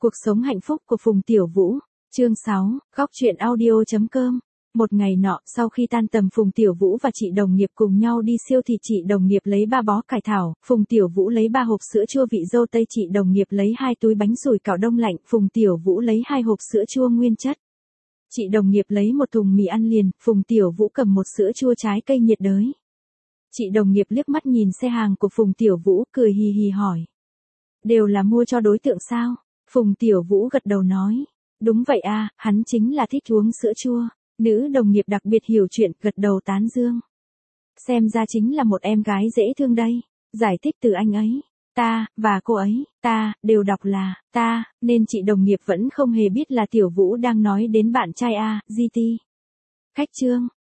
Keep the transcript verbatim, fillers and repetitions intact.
Cuộc sống hạnh phúc của Phùng Tiểu Vũ, chương sáu, góc truyện audio chấm com. Một ngày nọ, sau khi tan tầm Phùng Tiểu Vũ và chị đồng nghiệp cùng nhau đi siêu thị, chị đồng nghiệp lấy ba bó cải thảo, Phùng Tiểu Vũ lấy ba hộp sữa chua vị dâu tây, chị đồng nghiệp lấy hai túi bánh sủi cảo đông lạnh, Phùng Tiểu Vũ lấy hai hộp sữa chua nguyên chất. Chị đồng nghiệp lấy một thùng mì ăn liền, Phùng Tiểu Vũ cầm một sữa chua trái cây nhiệt đới. Chị đồng nghiệp liếc mắt nhìn xe hàng của Phùng Tiểu Vũ, cười hì hì hỏi. Đều là mua cho đối tượng sao? Phùng Tiểu Vũ gật đầu nói. Đúng vậy à, hắn chính là thích uống sữa chua. Nữ đồng nghiệp đặc biệt hiểu chuyện, gật đầu tán dương. Xem ra chính là một em gái dễ thương đây. Giải thích từ anh ấy. Ta, và cô ấy, ta, đều đọc là, ta, nên chị đồng nghiệp vẫn không hề biết là Tiểu Vũ đang nói đến bạn trai A, giê tê. Khách trương,